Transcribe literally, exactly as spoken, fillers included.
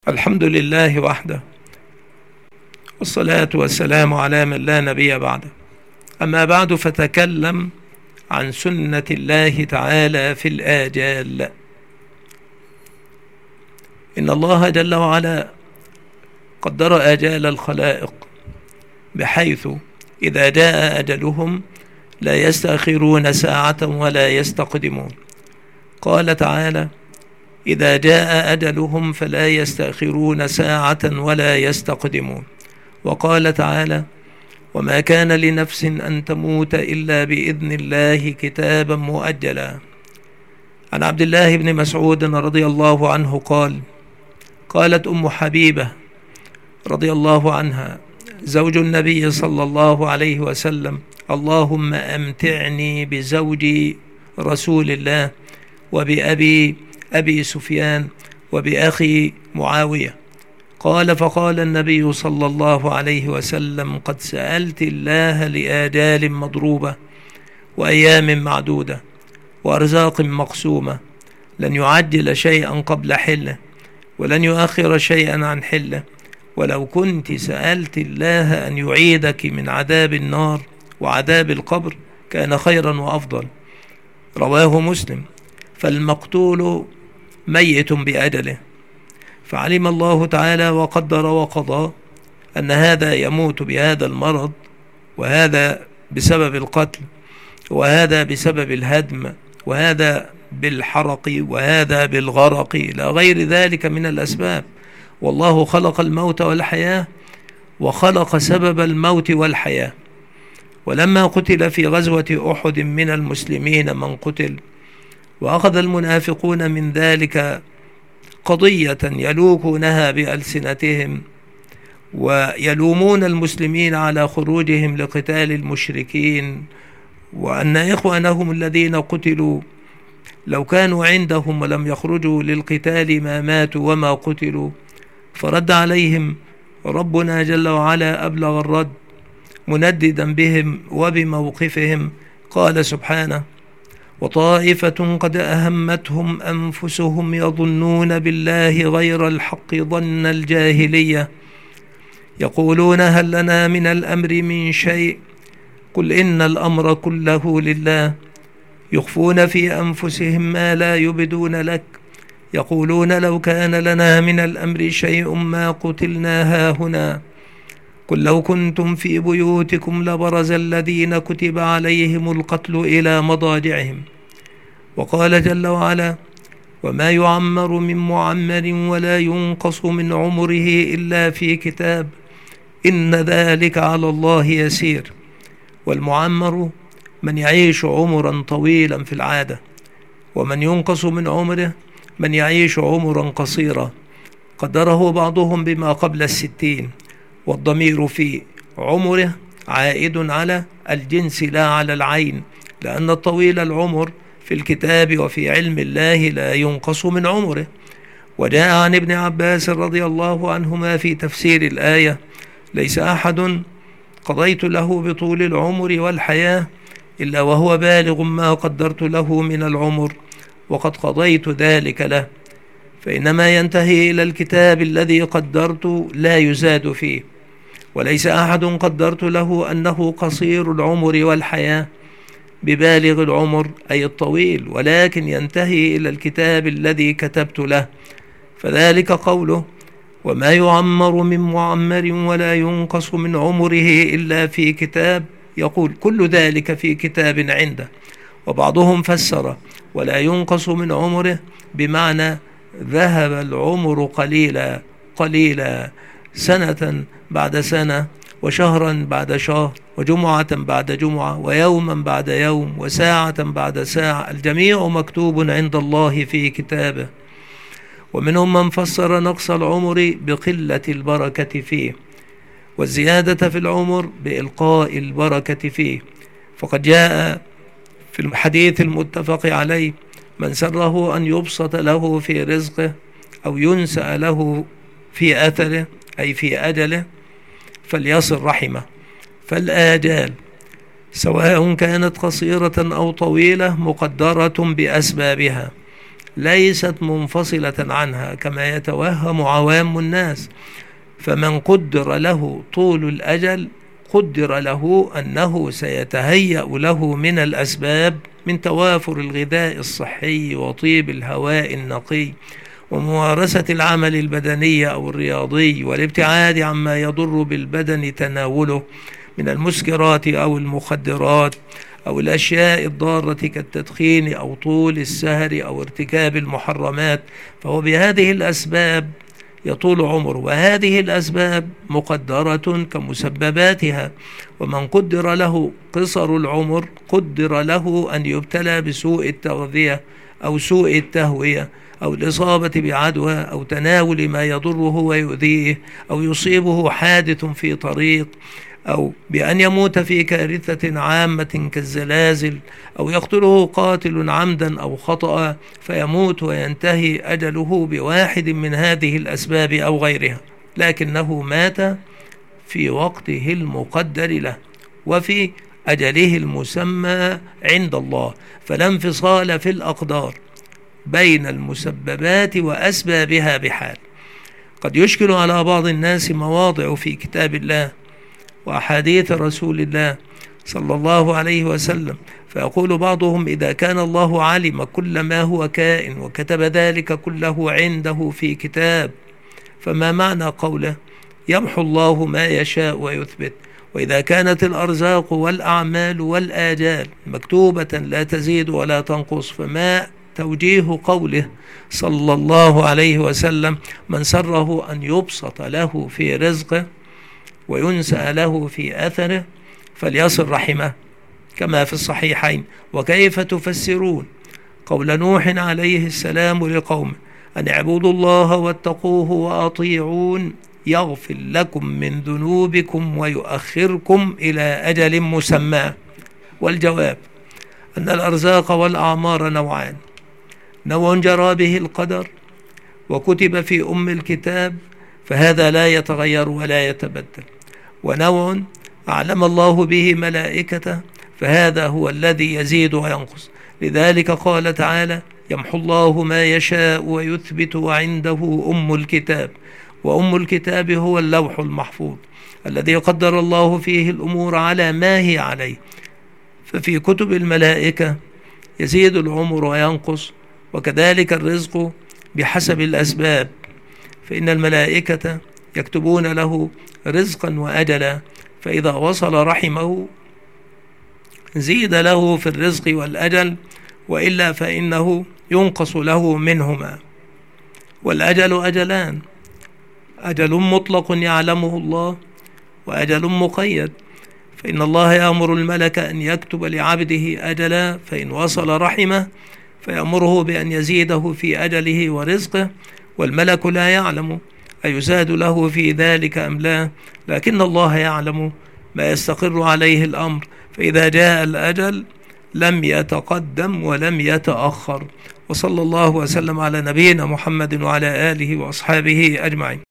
الحمد لله وحده، والصلاة والسلام على من لا نبي بعده. أما بعد، فتكلم عن سنة الله تعالى في الآجال. إن الله جل وعلا قدر آجال الخلائق بحيث إذا جاء أجلهم لا يستأخرون ساعة ولا يستقدمون. قال تعالى: إذا جاء أجلهم فلا يستأخرون ساعة ولا يستقدمون. وقال تعالى: وما كان لنفس أن تموت إلا بإذن الله كتابا مؤجلا. عن عبد الله بن مسعود رضي الله عنه قال: قالت أم حبيبة رضي الله عنها زوج النبي صلى الله عليه وسلم: اللهم أمتعني بزوجي رسول الله وبأبي أبي سفيان وبأخي معاوية. قال: فقال النبي صلى الله عليه وسلم: قد سألت الله لآجال مضروبة وأيام معدودة وأرزاق مقسومة، لن يعجل شيئا قبل حله ولن يؤخر شيئا عن حله، ولو كنت سألت الله أن يعيدك من عذاب النار وعذاب القبر كان خيرا وأفضل. رواه مسلم. فالمقتول ميت بأجله، فعلم الله تعالى وقدر وقضى أن هذا يموت بهذا المرض، وهذا بسبب القتل، وهذا بسبب الهدم، وهذا بالحرق، وهذا بالغرق، إلى غير ذلك من الأسباب. والله خلق الموت والحياة، وخلق سبب الموت والحياة. ولما قتل في غزوة أحد من المسلمين من قتل، وأخذ المنافقون من ذلك قضية يلوكونها بألسنتهم ويلومون المسلمين على خروجهم لقتال المشركين، وأن إخوانهم الذين قتلوا لو كانوا عندهم ولم يخرجوا للقتال ما ماتوا وما قتلوا. فرد عليهم ربنا جل وعلا أبلغ الرد، منددا بهم وبموقفهم. قال سبحانه: وطائفة قد أهمتهم أنفسهم يظنون بالله غير الحق ظن الجاهلية يقولون هل لنا من الأمر من شيء قل إن الأمر كله لله يخفون في أنفسهم ما لا يبدون لك يقولون لو كان لنا من الأمر شيء ما قتلنا هاهنا قل لو كنتم في بيوتكم لبرز الذين كتب عليهم القتل إلى مضاجعهم. وقال جل وعلا: وما يعمر من معمر ولا ينقص من عمره إلا في كتاب إن ذلك على الله يسير. والمعمر من يعيش عمرا طويلا في العادة، ومن ينقص من عمره من يعيش عمرا قصيرا قدره بعضهم بما قبل الستين. والضمير في عمره عائد على الجنس لا على العين، لأن الطويل العمر في الكتاب وفي علم الله لا ينقص من عمره. وجاء عن ابن عباس رضي الله عنهما في تفسير الآية: ليس أحد قضيت له بطول العمر والحياة إلا وهو بالغ ما قدرت له من العمر وقد قضيت ذلك له، فإنما ينتهي إلى الكتاب الذي قدرت لا يزاد فيه. وليس أحد قدرت له أنه قصير العمر والحياة ببالغ العمر أي الطويل، ولكن ينتهي إلى الكتاب الذي كتبت له. فذلك قوله: وما يعمر من معمر ولا ينقص من عمره إلا في كتاب، يقول كل ذلك في كتاب عنده. وبعضهم فسر ولا ينقص من عمره بمعنى ذهب العمر قليلا قليلا، سنة بعد سنة، وشهرا بعد شهر، وجمعة بعد جمعة، ويوما بعد يوم، وساعة بعد ساعة، الجميع مكتوب عند الله في كتابه. ومنهم من فسر نقص العمر بقلة البركة فيه، والزيادة في العمر بإلقاء البركة فيه. فقد جاء في الحديث المتفق عليه: من سره أن يبسط له في رزقه أو ينسأ له في أثره أي في أجله فليصل رحمه. فالآجال سواء كانت قصيرة أو طويلة مقدرة بأسبابها، ليست منفصلة عنها كما يتوهم عوام الناس. فمن قدر له طول الأجل قدر له أنه سيتهيأ له من الأسباب من توافر الغذاء الصحي وطيب الهواء النقي وممارسة العمل البدني أو الرياضي والابتعاد عما يضر بالبدن تناوله من المسكرات أو المخدرات أو الأشياء الضارة كالتدخين أو طول السهر أو ارتكاب المحرمات، فهو بهذه الأسباب يطول عمره، وهذه الأسباب مقدرة كمسبباتها. ومن قدر له قصر العمر قدر له أن يبتلى بسوء التغذية أو سوء التهوية أو الإصابة بعدوى أو تناول ما يضره ويؤذيه أو يصيبه حادث في طريق أو بأن يموت في كارثة عامة كالزلازل أو يقتله قاتل عمدا أو خطأ فيموت وينتهي أجله بواحد من هذه الأسباب أو غيرها، لكنه مات في وقته المقدر له وفي أجله المسمى عند الله. فلا انفصال في الأقدار بين المسببات وأسبابها بحال. قد يشكل على بعض الناس مواضع في كتاب الله وأحاديث رسول الله صلى الله عليه وسلم، فيقول بعضهم: إذا كان الله علم كل ما هو كائن وكتب ذلك كله عنده في كتاب، فما معنى قوله يمحو الله ما يشاء ويثبت؟ وإذا كانت الأرزاق والأعمال والآجال مكتوبة لا تزيد ولا تنقص، فما توجيه قوله صلى الله عليه وسلم: من سره أن يبسط له في رزقه وينسى له في أثره فليصل رحمه، كما في الصحيحين. وكيف تفسرون قول نوح عليه السلام لقومه: أن اعبدوا الله واتقوه وأطيعون يغفر لكم من ذنوبكم ويؤخركم إلى أجل مسمى؟ والجواب أن الأرزاق والأعمار نوعان: نوع جرى به القدر وكتب في أم الكتاب فهذا لا يتغير ولا يتبدل، ونوع أعلم الله به ملائكته فهذا هو الذي يزيد وينقص. لذلك قال تعالى: يمحو الله ما يشاء ويثبت وعنده أم الكتاب. وأم الكتاب هو اللوح المحفوظ الذي قدر الله فيه الأمور على ما هي عليه. ففي كتب الملائكة يزيد العمر وينقص، وكذلك الرزق بحسب الأسباب، فإن الملائكة يكتبون له رزقا وأجلا، فإذا وصل رحمه زيد له في الرزق والأجل، وإلا فإنه ينقص له منهما. والأجل أجلان: أجل مطلق يعلمه الله، وأجل مقيد. فإن الله يأمر الملك أن يكتب لعبده أجلا، فإن وصل رحمه فيأمره بأن يزيده في أجله ورزقه، والملك لا يعلم أيزاد له في ذلك أم لا، لكن الله يعلم ما يستقر عليه الأمر، فإذا جاء الأجل لم يتقدم ولم يتأخر. وصلى الله وسلم على نبينا محمد وعلى آله وأصحابه أجمعين.